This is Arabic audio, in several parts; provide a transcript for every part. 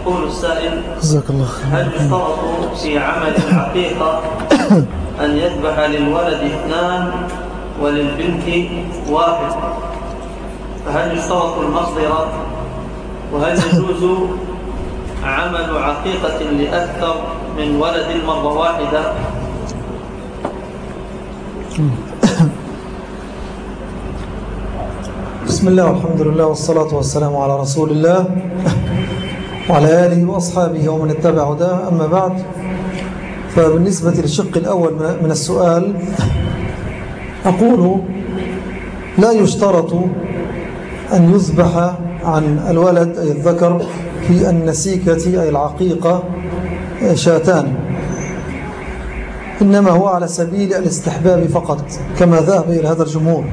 يقول السائل: جزاك الله خير. هل يشترط في عمل العقيقة أن يذبح للولد 2 وللبنت 1؟ فهل يشترط المصدر؟ وهل يجوز عمل عقيقة لأكثر من ولد مرة واحدة؟ بسم الله والحمد لله والصلاة والسلام على رسول الله وعلى آله وأصحابه ومن اتبع هداه. أما بعد، فبالنسبة للشق الأول من السؤال أقول: لا يشترط أن يذبح عن الولد أي الذكر في النسيكة أي العقيقة 2، إنما هو على سبيل الاستحباب فقط كما ذهب إلى هذا الجمهور.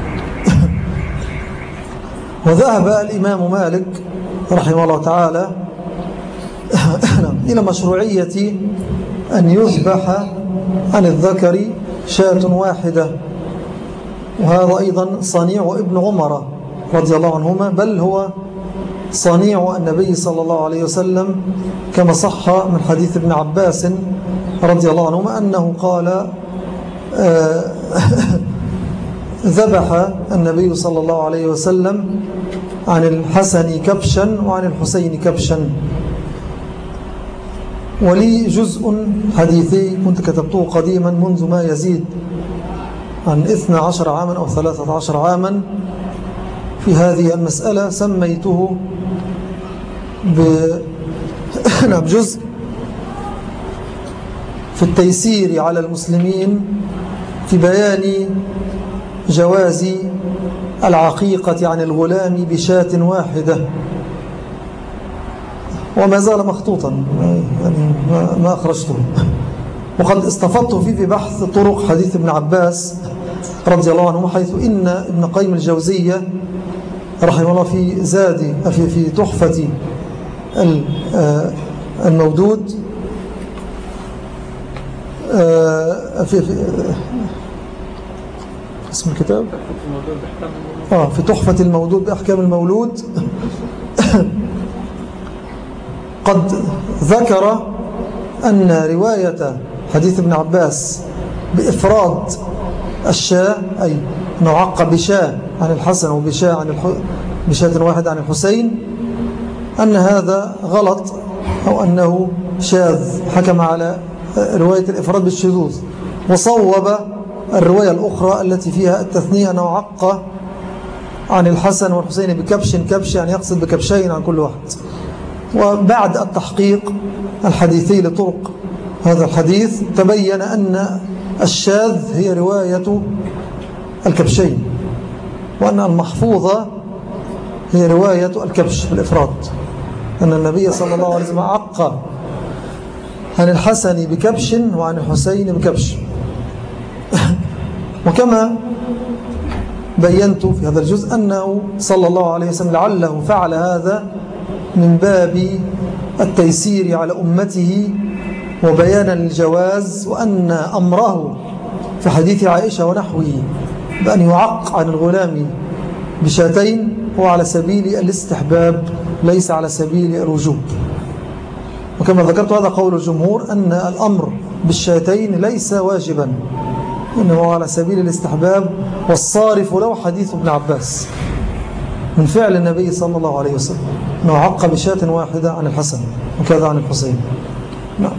وذهب الإمام مالك رحمه الله تعالى إلى مشروعية أن يذبح عن الذكر 1 وهذا أيضا صنيع ابن عمر رضي الله عنهما، بل هو صنيع النبي صلى الله عليه وسلم كما صح من حديث ابن عباس رضي الله عنهما أنه قال: ذبح النبي صلى الله عليه وسلم عن الحسن كبشا وعن الحسين كبشا. ولي جزء حديثي كنت كتبته قديما منذ ما يزيد عن 12 عاما أو 13 عاما في هذه المسألة، سميته بجزء في التيسير على المسلمين في بيان جواز العقيقة عن الغلام ب1 واحدة، وما زال مخطوطا يعني ما أخرجته. وقد استفدت فيه في بحث طرق حديث ابن عباس رضي الله عنه، حيث إن ابن قيم الجوزية رحمه الله في زاد في تحفة المودود في اسم الكتاب في تحفة المودود بأحكام المولود قد ذكر أن رواية حديث ابن عباس بإفراد الشاة أي نعقب بشاة عن الحسن وبشاة بشاة واحدة عن الحسين، أن هذا غلط أو أنه شاذ، حكم على رواية الإفراد بالشذوذ، وصوب الرواية الأخرى التي فيها التثنية أنه عق عن الحسن والحسين بكبش يعني يقصد بكبشين عن كل واحد. وبعد التحقيق الحديثي لطرق هذا الحديث تبين أن الشاذ هي رواية الكبشين، وأن المحفوظة هي رواية الكبش بالإفراد، أن النبي صلى الله عليه وسلم عق عن الحسن بكبش وعن الحسين بكبش. وكما بينت في هذا الجزء أنه صلى الله عليه وسلم لعله فعل هذا من باب التيسير على أمته وبيانا للجواز، وأن أمره في حديث عائشة ونحوه بأن يعق عن الغلام ب2 هو على سبيل الاستحباب ليس على سبيل الوجوب. وكما ذكرت هذا قول الجمهور أن الأمر ب2 ليس واجبا، إنه على سبيل الاستحباب، والصارف له حديث ابن عباس من فعل النبي صلى الله عليه وسلم أنه عق ب1 واحدة عن الحسن وكذا عن الحسين. نعم.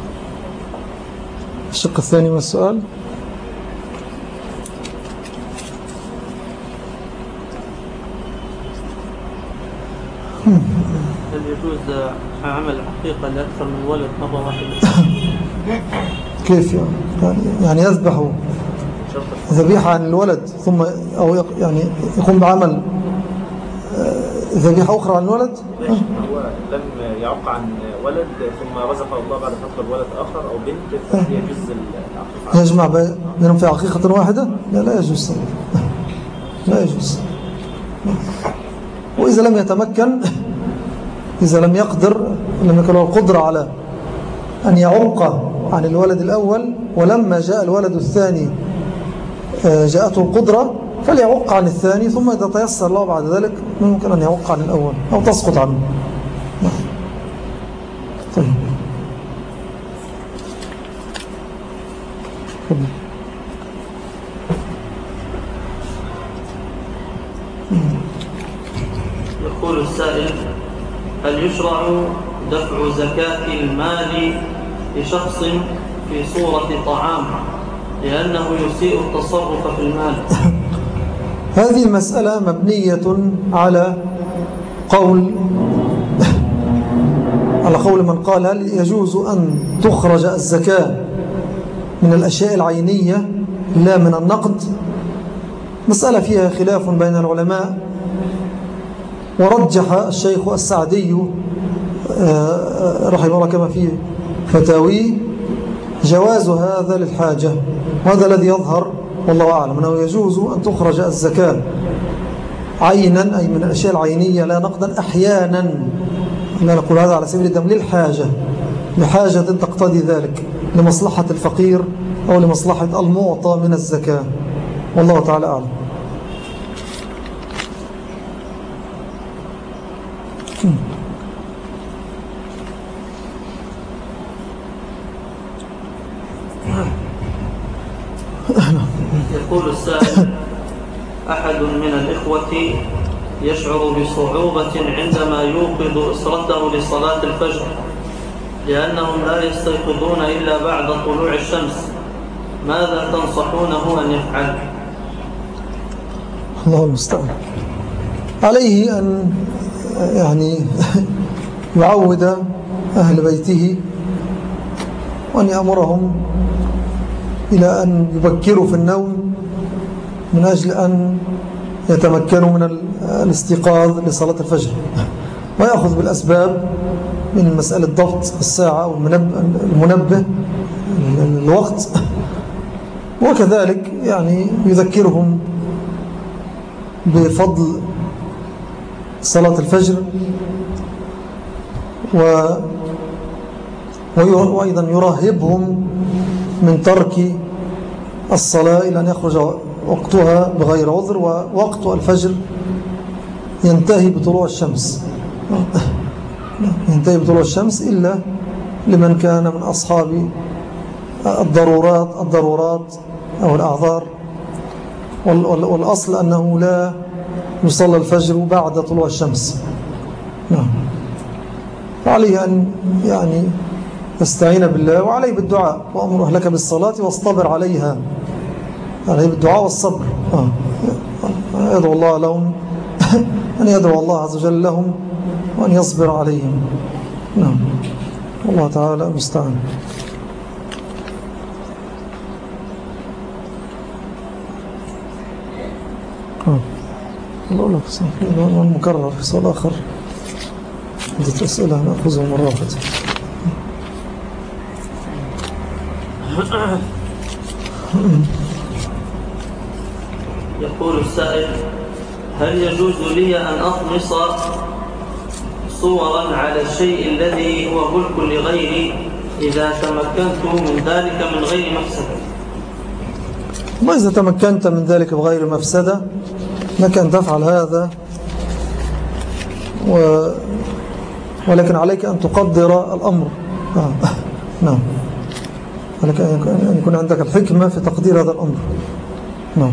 الشق الثاني من السؤال: هل يجوز عمل عقيقة لأكثر من ولد مرة واحدة؟ كيف يعني يذبح ذبيحة عن الولد ثم أو يعني يقوم بعمل ذبيحة أخرى عن الولد؟ هو لم يعق عن ولد ثم رزق الله بعد فترة ولد آخر أو بنت، فيجوز العقيقة. يجمع بينهم في عقيقة واحدة؟ لا يجوز، لا يجوز. وإذا لم يتمكن، إذا لم يقدر، لم يكن له القدرة على أن يعق عن الولد الأول، ولما جاء الولد الثاني جاءته القدرة، فليعق عن الثاني، ثم إذا تيسر له بعد ذلك ممكن أن يعق عن الأول أو تسقط عنه. طيب يقول السائل: هل يشرع دفع زكاة المال لشخص في صورة طعام لأنه يسيء التصرف في المال؟ هذه المسألة مبنية على قول من قال: هل يجوز أن تخرج الزكاة من الأشياء العينية لا من النقد؟ مسألة فيها خلاف بين العلماء، ورجح الشيخ السعدي رحمه الله كما في فتاويه جواز هذا للحاجة، وهذا الذي يظهر والله أعلم أنه يجوز أن تخرج الزكاة عينا، أي من الأشياء العينية لا نقدا، أحيانا لا نقول هذا على سبيل الدم، للحاجة، لحاجة تقتضي ذلك، لمصلحة الفقير أو لمصلحة المعطى من الزكاة، والله تعالى أعلم. يقول السائل: أحد من الإخوة يشعر بصعوبة عندما يوقظ أسرته لصلاة الفجر لأنهم لا يستيقظون إلا بعد طلوع الشمس، ماذا تنصحونه أن يفعل؟ الله المستعان. عليه أن يعود أهل بيته وأن يأمرهم إلى أن يبكروا في النوم من أجل أن يتمكنوا من الاستيقاظ لصلاة الفجر، ويأخذ بالأسباب من مسألة ضبط الساعة أو المنبه الوقت، وكذلك يذكرهم بفضل صلاة الفجر، وأيضا يرهبهم من ترك الصلاة إلى أن يخرج وقتها بغير عذر، ووقت الفجر ينتهي بطلوع الشمس، إلا لمن كان من أصحاب الضرورات أو الأعذار، والأصل أنه لا يصلى الفجر بعد طلوع الشمس. فعليه أن يستعين بالله، وعليه بالدعاء: وأمر أهلك بالصلاة واصطبر عليها، عليه بالدعاء والصبر، يدعو الله لهم أن يدعو الله عز وجل لهم وأن يصبر عليهم. والله تعالى المستعان. الله لك صحيح المكرر في سؤال آخر، عدة أسئلة نأخذها مرة واحدة. يقول السائل: هل يجوز لي أن أطمس صورا على الشيء الذي هو ملك لغيري إذا تمكنت من ذلك من غير مفسدة؟ ما إذا تمكنت من ذلك بغير مفسدة لك أن تفعل هذا، ولكن عليك أن تقدر الأمر. نعم، عليك أن يكون عندك الحكمة في تقدير هذا الأمر. نعم.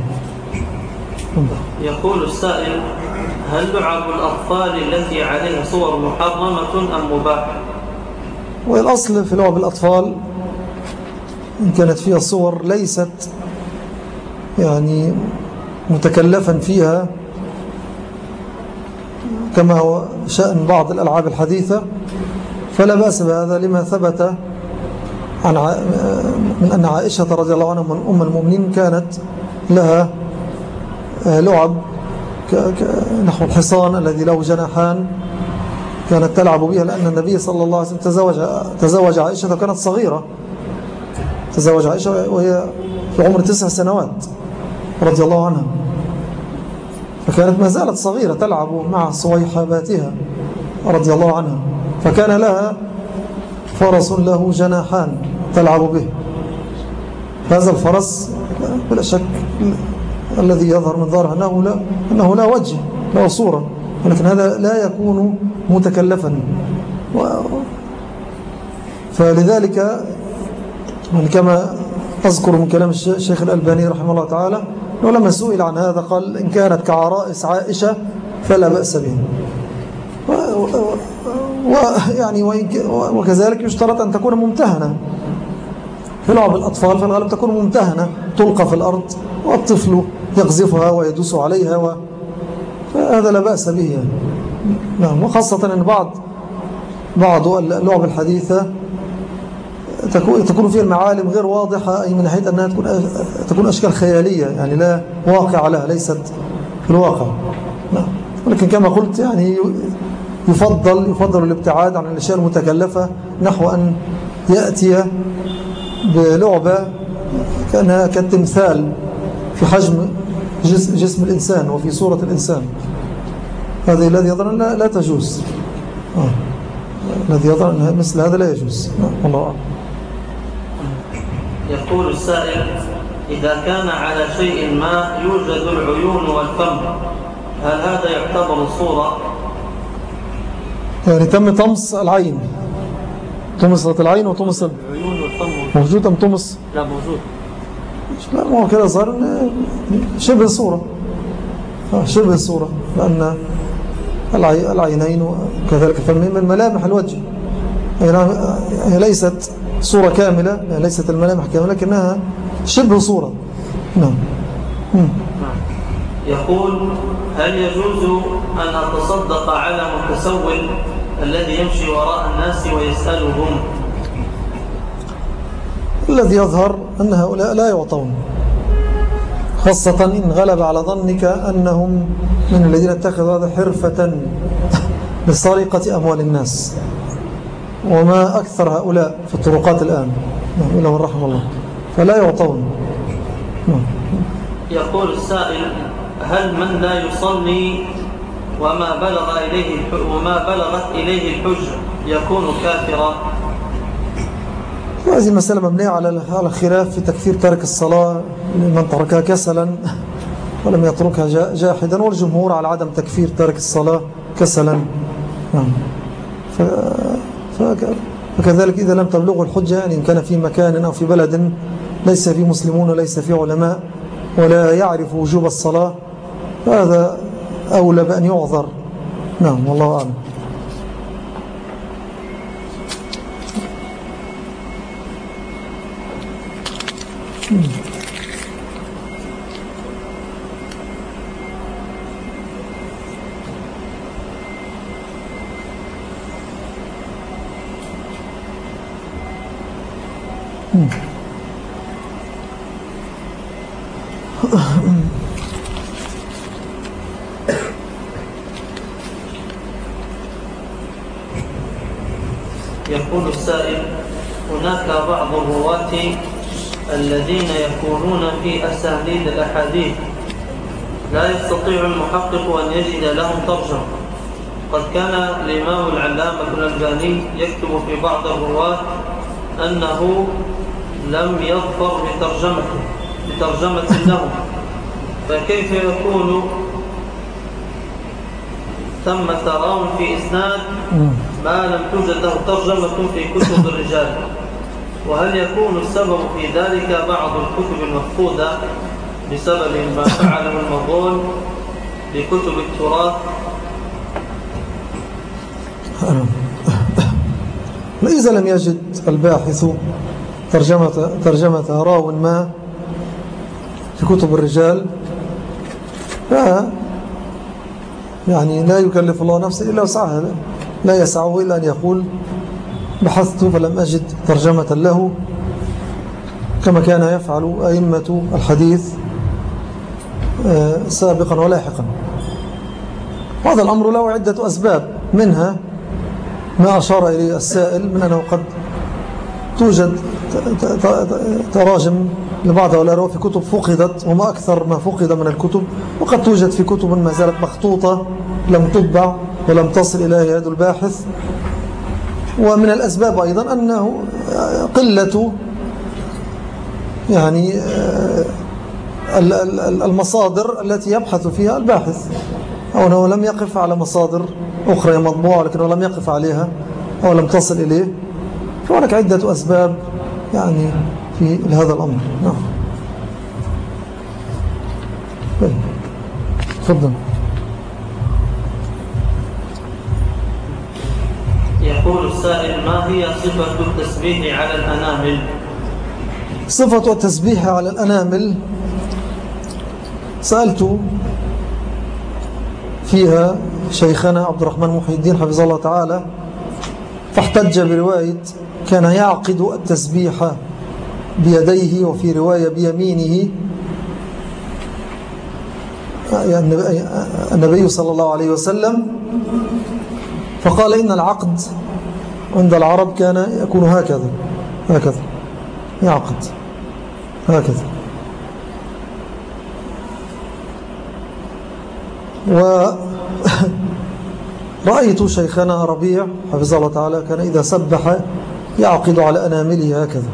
يقول السائل: هل لعب الأطفال التي عليها صور محرمة أم مباحة؟ والأصل في لعب الأطفال إن كانت فيها صور ليست متكلفا فيها كما هو شأن بعض الألعاب الحديثة، فلا بأس بهذا، لما ثبت من أن عائشة رضي الله عنها من أم المؤمنين كانت لها لعب نحو الحصان الذي له جناحان، كانت تلعب بها، لأن النبي صلى الله عليه وسلم تزوج عائشة وكانت صغيرة، تزوج عائشة وهي في عمر 9 سنوات رضي الله عنها، فكانت ما زالت صغيرة تلعب مع صويحباتها رضي الله عنها، فكان لها فرس له جناحان تلعب به. هذا الفرس بلا شك الذي يظهر من ظاهره أنه لا وجه، لا صورة، ولكن هذا لا يكون متكلفا، فلذلك يعني كما أذكر من كلام الشيخ الألباني رحمه الله تعالى، ولما سئل عن هذا قال إن كانت كعرائس عائشة فلا بأس به. ويعني وكذلك يشترط أن تكون ممتهنة. في لعب الأطفال في الغالب تكون ممتهنة، تلقى في الأرض والطفل يقذفها ويدوس عليها فهذا لا بأس به يعني. نعم. وخاصة أن بعض اللعب الحديثة تكون فيها المعالم غير واضحة، أي من ناحية أنها تكون أشكال خيالية يعني لا واقع لها، ليست في الواقع. نعم. ولكن كما قلت يعني يفضل الابتعاد عن الأشياء المتكلفة، نحو أن يأتي بلعبة كأنها كالتمثال في حجم جسم الإنسان وفي صورة الإنسان. هذا الذي يظن لا تجوز. الذي يظن أن مثل هذا لا يجوز. والله أعلم. يقول السائل: إذا كان على شيء ما يوجد العيون والفم، هل هذا يعتبر صورة؟ يعني تم طمس العين، طمست العين وطمس العيون والفم موجود أم طمس؟ لا موجود. لا، ما هو كده صار شبه صورة، شبه صورة، لأن العينين وكذلك الفم من ملامح الوجه، هي ليست صورة كاملة، يعني ليست الملامح كاملة، لكنها شبه صورة. نعم. يقول: هل يجوز أن أتصدق على متسول الذي يمشي وراء الناس ويسألهم؟ الذي يظهر أن هؤلاء لا يعطون، خاصة إن غلب على ظنك أنهم من الذين اتخذوا هذا حرفة لسرقة أموال الناس، وما أكثر هؤلاء في الطرقات الآن، إلا من رحم الله، فلا يعطون. يقول السائل: هل من لا يصلي وما بلغت إليه الحجة يكون كافرا؟ وهذه المسألة مبنية على الخلاف في تكفير تارك الصلاة لمن تركها كسلا ولم يتركها جاحدا، والجمهور على عدم تكفير تارك الصلاة كسلا. فكذلك إذا لم تبلغه الحجة، يعني إن كان في مكان أو في بلد ليس فيه مسلمون وليس فيه علماء ولا يعرف وجوب الصلاة، فهذا أولى بأن يعذر. نعم، والله أعلم. يقول السائل: هناك بعض الرواة الذين يكونون في أسانيد الأحاديث لا يستطيع المحقق أن يجد لهم ترجمة. قد كان الإمام العلامة الألباني يكتب في بعض الرواة أنه لم يظفر بترجمة لهم، فكيف يكون ثم راو في إسناد ما لم توجد له ترجمة في كتب الرجال؟ وهل يكون السبب في ذلك بعض الكتب المفقودة بسبب ما فعله المغول بكتب التراث؟ إذا لم يجد الباحث ترجمة راو ما في كتب الرجال، يعني لا يكلف الله نفسه إلا وسعها، لا يسعه إلا أن يقول بحثت فلم أجد ترجمة له، كما كان يفعل أئمة الحديث سابقا ولاحقا. وهذا الأمر له عدة أسباب، منها ما أشار إليه السائل من أنه قد توجد تراجم لبعض هؤلاء في كتب فقدت، وما أكثر ما فقد من الكتب، وقد توجد في كتب ما زالت مخطوطة لم تطبع ولم تصل إلى يد الباحث. ومن الأسباب أيضا أنه قلة يعني المصادر التي يبحث فيها الباحث، أو أنه لم يقف على مصادر أخرى مطبوعة لكنه لم يقف عليها أو لم تصل إليه، فهناك عدة أسباب يعني في هذا الأمر. نعم. تفضل. يقول السائل: ما هي صفة التسبيح على الأنامل؟ صفة التسبيح على الأنامل سألت فيها شيخنا عبد الرحمن محي الدين حفظه الله تعالى، فاحتج برواية كان يعقد التسبيح بيديه، وفي رواية بيمينه النبي صلى الله عليه وسلم، فقال إن العقد عند العرب كان يكون هكذا يعقد هكذا. ورأيت شيخنا ربيع حفظه الله تعالى كان إذا سبح يعقد على أنامله هكذا.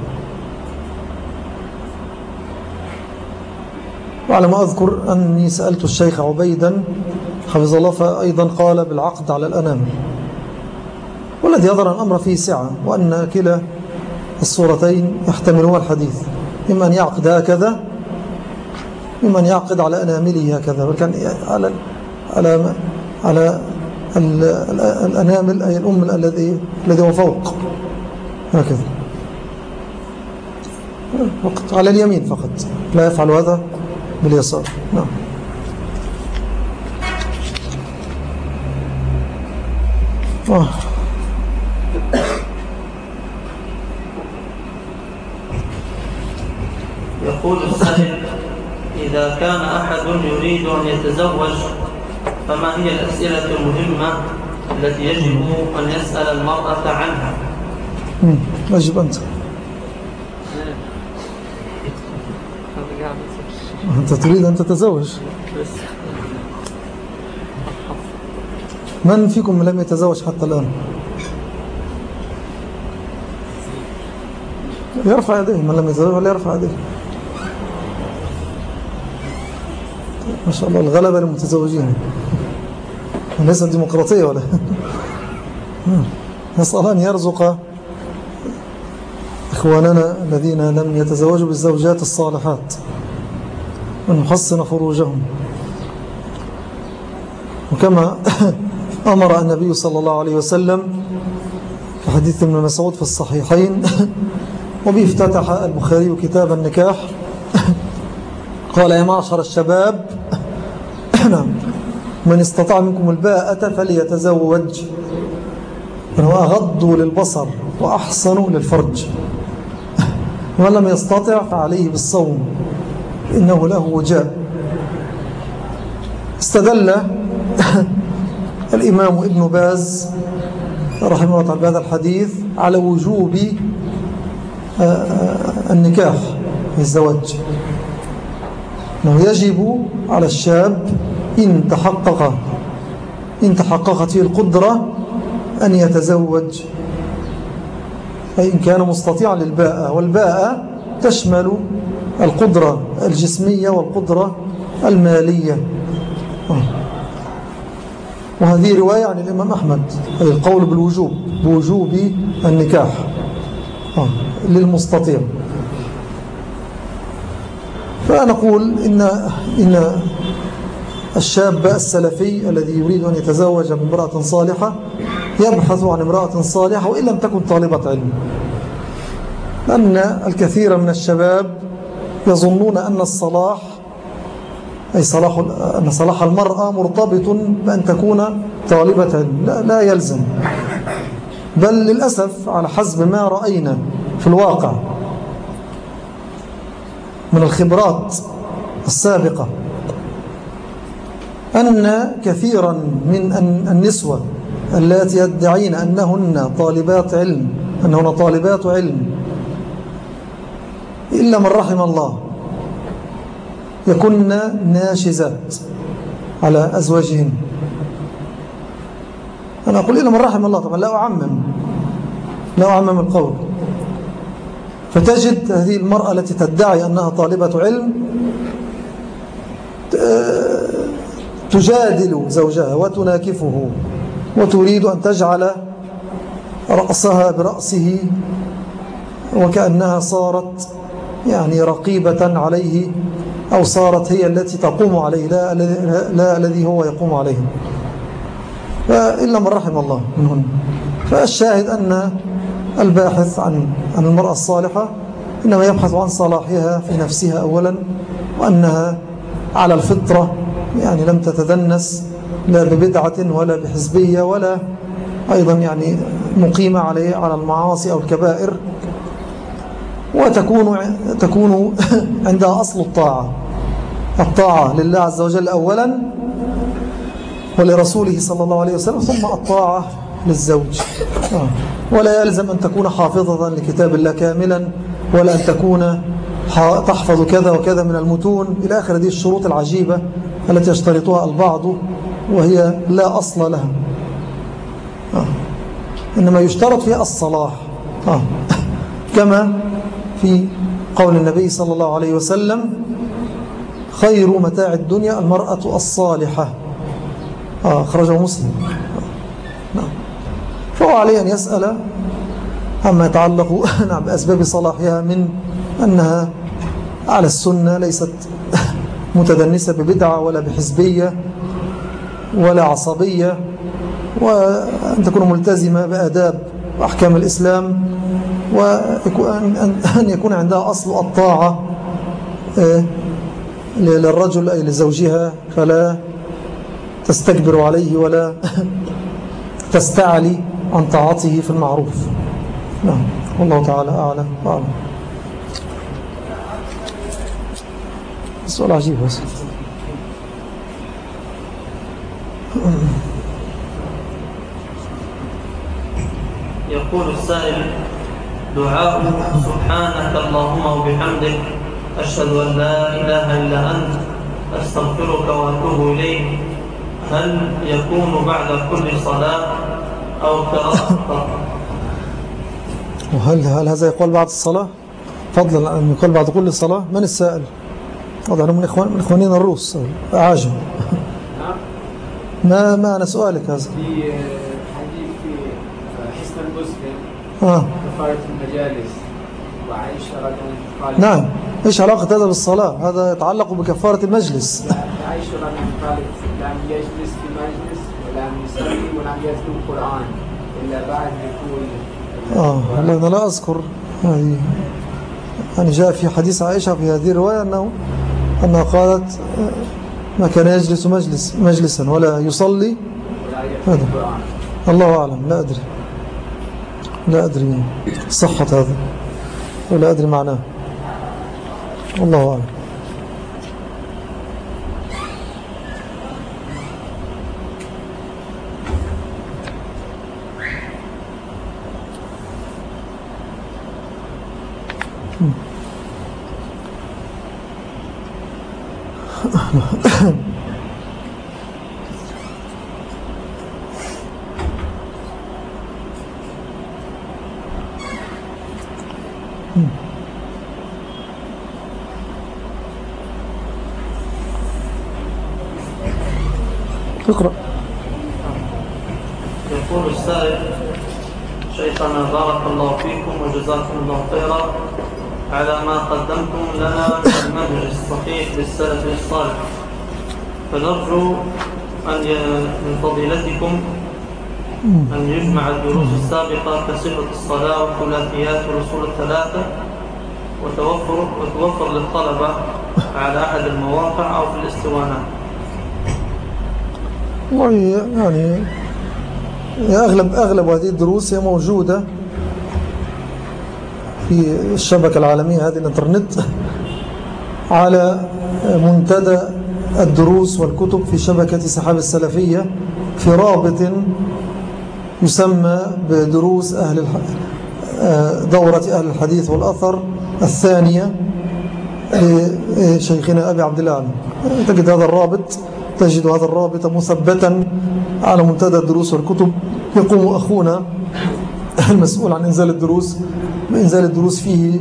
وعلى ما أذكر أني سألت الشيخ عبيدا حفظه الله فأيضا قال بالعقد على الأنامل، والذي يظهر الأمر فيه سعة، وأن كلا الصورتين يحتملون الحديث، إما أن يعقد هكذا إما أن يعقد على أنامله هكذا، وكان على الأنامل أي الأم الذي هو فوق هكذا فقط، على اليمين فقط، لا يفعل هذا باليسار. نعم. يقول السائل: إذا كان أحد يريد أن يتزوج فما هي الأسئلة المهمة التي يجب أن يسأل المرأة عنها؟ أجب أنت تريد أن تتزوج. من فيكم لم يتزوج حتى الآن؟ يرفع يديه. من لم يتزوج ولا يرفع يديه. ما شاء الله الغلبة للمتزوجين، ليست ديمقراطية ولا نسأل أن يرزق إخواننا الذين لم يتزوجوا بالزوجات الصالحات أن يحصن فروجهم. وكما أمر النبي صلى الله عليه وسلم في حديث ابن مسعود في الصحيحين وبه افتتح البخاري كتاب النكاح، قال: يا معشر الشباب من استطاع منكم الباءة فليتزوج، فهو أغض للبصر وأحسن للفرج، ومن لم يستطع فعليه بالصوم إنه له وجاء. استدل الإمام ابن باز رحمه الله تعالى بهذا الحديث على وجوب النكاح في الزواج، أنه يجب على الشاب إن تحققت فيه القدرة أن يتزوج، أي إن كان مستطيعا للباءة، والباءة تشمل القدرة الجسمية والقدرة المالية. وهذه رواية عن الإمام أحمد، أي القول بوجوب النكاح للمستطيع. فنقول إن الشاب السلفي الذي يريد أن يتزوج بامرأة صالحة يبحث عن امرأة صالحة وإن لم تكن طالبة علم، لأن الكثير من الشباب يظنون أن الصلاح أي أن صلاح المرأة مرتبط بأن تكون طالبة علم. لا يلزم، بل للأسف على حسب ما رأينا في الواقع من الخبرات السابقة أن كثيرا من النسوة التي يدعين أنهن طالبات علم إلا من رحم الله يكن ناشزات على أزواجهن. أنا أقول إلا من رحم الله، طبعا لا أعمم القول. فتجد هذه المرأة التي تدعي أنها طالبة علم تجادل زوجها وتناكفه وتريد أن تجعل رأسها برأسه وكأنها صارت يعني رقيبة عليه، أو صارت هي التي تقوم عليه لا الذي هو يقوم عليه، إلا من رحم الله منهن. فالشاهد أن الباحث عن المرأة الصالحة إنما يبحث عن صلاحها في نفسها أولا، وأنها على الفطرة، يعني لم تتدنس لا ببدعة ولا بحزبية ولا أيضا يعني مقيمة على المعاصي أو الكبائر، وتكون عندها أصل الطاعة لله عز وجل أولا، ولرسوله صلى الله عليه وسلم، ثم الطاعة للزوج. ولا يلزم أن تكون حافظة لكتاب الله كاملا، ولا أن تكون تحفظ كذا وكذا من المتون إلى آخر هذه الشروط العجيبة التي يشترطها البعض وهي لا أصل لها. إنما يشترط فيها الصلاح، كما في قول النبي صلى الله عليه وسلم: خير متاع الدنيا المرأة الصالحة. أخرجه مسلم. فهو عليه أن يسأل عما يتعلق بأسباب صلاحها، من أنها على السنة، ليست متدنسة ببدعة ولا بحزبية ولا عصبية، وأن تكون ملتزمة بآداب وأحكام الإسلام، وأن يكون عندها أصل الطاعة للرجل أي لزوجها، فلا تستكبر عليه ولا تستعلي عن طاعته في المعروف. نعم، والله تعالى أعلم وأعلم. السؤال عجيب بس. يقول السائل: دعاء سبحانك اللهم وبحمدك أشهد أن لا إله إلا أنت أستغفرك وأتوب إليك، هل يكون بعد كل صلاة أو قراءة؟ وهل هذا يقول بعد الصلاة فضلا أن يقول بعد كل صلاة؟ من السائل؟ هذا من إخواننا الروس أعاجم. ما أنا سؤالك هذا. في حديث في حسن المسلم كفارة المجالس وعائشة رضي الله عنها. نعم، إيش علاقة هذا بالصلاة؟ هذا يتعلق بكفارة المجلس. عائشة رضي الله عنها لم يجلس في مجلس ولم يصلي ولم يتلو القرآن إلا بعد دخول. أنا لا أذكر يعني جاء في حديث عائشة في هذه الرواية أنها قالت ما كان يجلس مجلسا ولا يصلي. هذا الله أعلم، لا أدري صحة هذا ولا أدري معناه، الله أعلم. اقرأ. يقول السائل: شيخنا بارك الله فيكم وجزاكم الله خيرا على ما قدمتم لنا من المنهج الصحيح للسلف الصالح، فنرجو من فضيلتكم أن يجمع الدروس السابقة كصفة الصلاة والثلاثيات والأصول الثلاثة وتوفر للطلبة على أحد المواقع أو في الاستوانات. يعني أغلب هذه الدروس هي موجودة في الشبكة العالمية هذه الانترنت على منتدى الدروس والكتب في شبكة سحاب السلفية، في رابط يسمى بدروس دورة أهل الحديث والأثر الثانية لشيخنا أبي عبد الله. تجد هذا الرابط مثبتا على منتدى الدروس والكتب. يقوم أخونا المسؤول عن إنزال الدروس فيه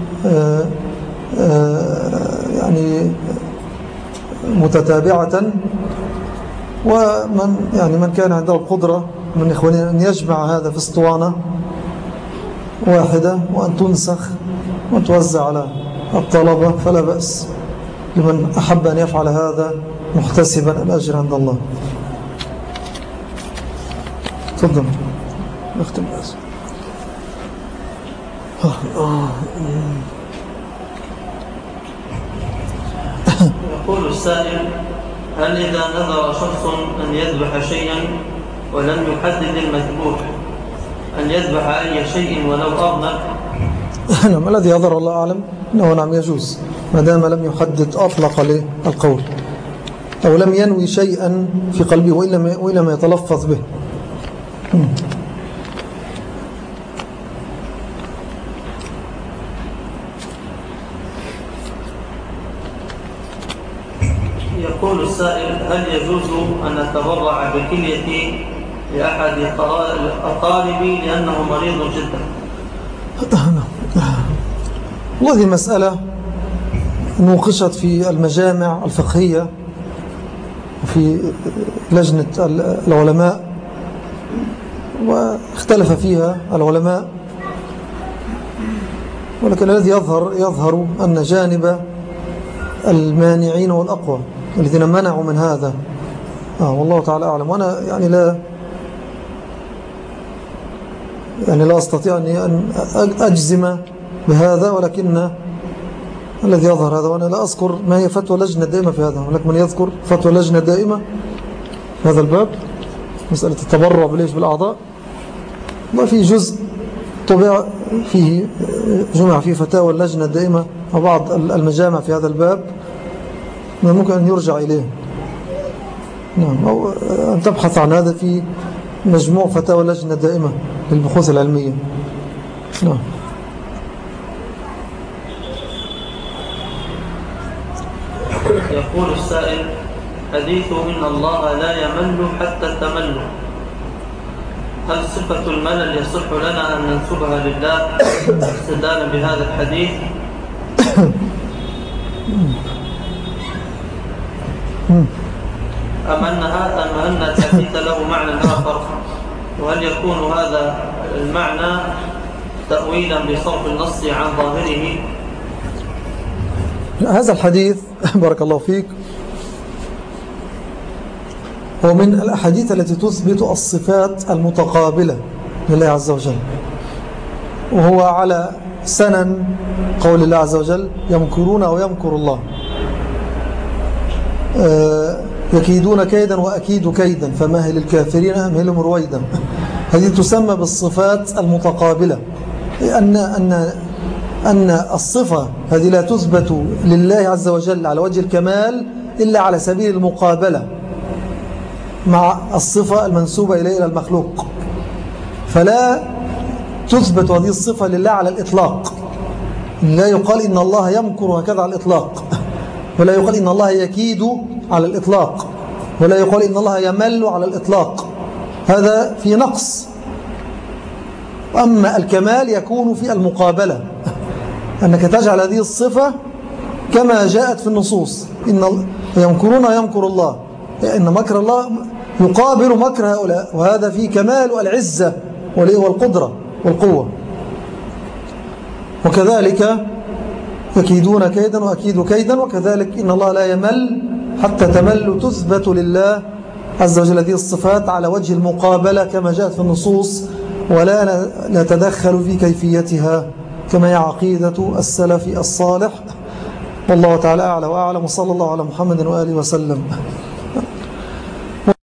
يعني متتابعة، ومن كان عنده القدرة من إخواننا أن يجمع هذا في اسطوانة واحدة وأن تنسخ وتوزع على الطلبة، فلا بأس لمن أحب أن يفعل هذا محتسبا الأجر عند الله. تفضل نختم بس. يقول السائل: هل إذا نذر شخص أن يذبح شيئا ولم يحدد المذبوح أن يذبح أي شيء ولو أرنب؟ نعم، الذي يظهر الله أعلم أنه نعم يجوز ما دام لم يحدد أطلق للقول أو لم ينوي شيئا في قلبه وإلا ما يتلفظ به. يقول السائل: هل يجوز أن أتبرع بكليتي لأحد أقاربي لأنه مريض جدا؟ والله مسألة نوقشت في المجامع الفقهية وفي لجنة العلماء، واختلف فيها العلماء، ولكن الذي يظهر أن جانب المانعين والأقوى الذين منعوا من هذا والله تعالى أعلم. وأنا يعني لا أستطيع أن أجزم بهذا، ولكن الذي يظهر هذا، وأنا لا أذكر ما هي فتوى لجنة دائمة في هذا، ولكن من يذكر فتوى لجنة دائمة في هذا الباب مسألة التبرع بالأعضاء، وفي جزء طبع فيه جمع فيه فتاوى اللجنة الدائمة وبعض المجامع في هذا الباب، ممكن أن يرجع إليه. نعم، أو أن تبحث عن هذا في مجموع فتاوى اللجنة الدائمة للبحوث العلمية. نعم. يقول السائل: حديث إن الله لا يمل حتى تمل، هل صفة الملل يصح لنا أن ننسبها لله استدلالا بهذا الحديث؟ أم أن الحديث له معنى آخر؟ وهل يكون هذا المعنى تأويلا بصرف النص عن ظاهره؟ هذا الحديث بارك الله فيك هو من الأحاديث التي تثبت الصفات المتقابلة لله عز وجل، وهو على سنن قول الله عز وجل: يمكرون ويمكر الله، يكيدون كيدا وأكيد كيدا فمهل الكافرين أمهلهم رويدا. هذه تسمى بالصفات المتقابلة، أن الصفة هذه لا تثبت لله عز وجل على وجه الكمال إلا على سبيل المقابلة مع الصفة المنسوبة إلى المخلوق، فلا تثبت هذه الصفة لله على الإطلاق. لا يقال إن الله يمكر هكذا على الإطلاق، ولا يقال إن الله يكيد على الإطلاق، ولا يقال إن الله يمل على الإطلاق، هذا في نقص. أما الكمال يكون في المقابلة، أنك تجعل هذه الصفة كما جاءت في النصوص: إن يمكرون ويمكر الله، إن مكر الله يقابل مكر هؤلاء، وهذا فيه كمال العزة والقدرة والقوة. وكذلك يكيدون كيدا وأكيد كيدا، وكذلك إن الله لا يمل حتى تمل، تثبت لله عز وجل هذه الصفات على وجه المقابلة كما جاءت في النصوص، ولا نتدخل في كيفيتها كما هي عقيدة السلف الصالح. والله تعالى أعلى وأعلم، وصلى الله على محمد وآله وسلم.